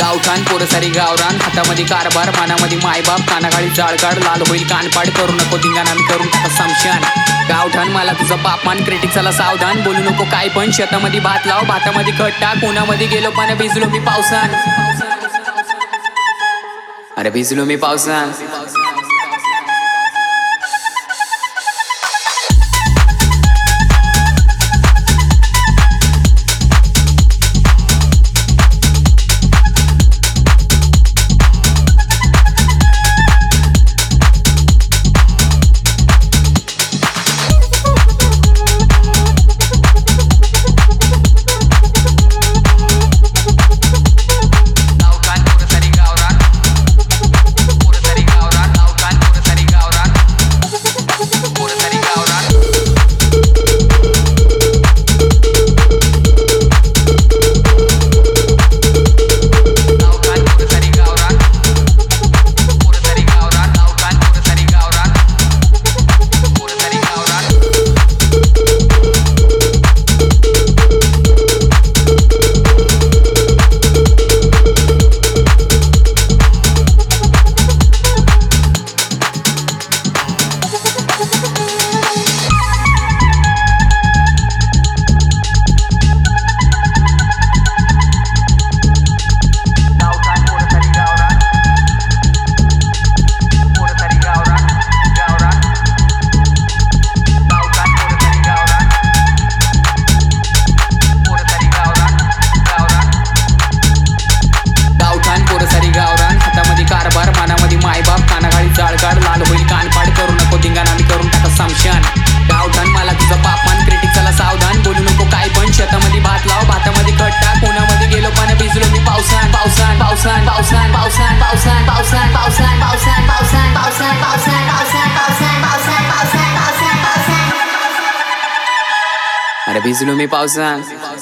गावठाण पोरं सारी गावरान, हातामध्ये कारभार, मानामध्ये मायबाप, कानाखाली जाळकाड, लाल होईल कानपाड, करू नको धिंगाणा मी करून टाका समशान. गावठाण मला तुझा बापमान, क्रिटिक्सला सावधान, बोलू नको काय पण, शेतामध्ये भात लाव, भातामध्ये खट टाक, उन्हामध्ये गेलो पण भिजलो मी पावसान. अरे भिजलो मी पावसान. गावठाण मला तुझा बापमान, क्रिटिक्सला सावधान, बोलू नको काय पण, शेतामध्ये भात लाव, भातामध्ये खट टाक, उन्हामध्ये गेलो पण भिजलो मी पावसान. पावसान पावसान पावसान पावसान पावसान पावसान पावसान पावसान पावसान पावसान पावसान पावसान पावसान पावसान पावसान पावसान पावसान. अरे भिजलो मी पावसान.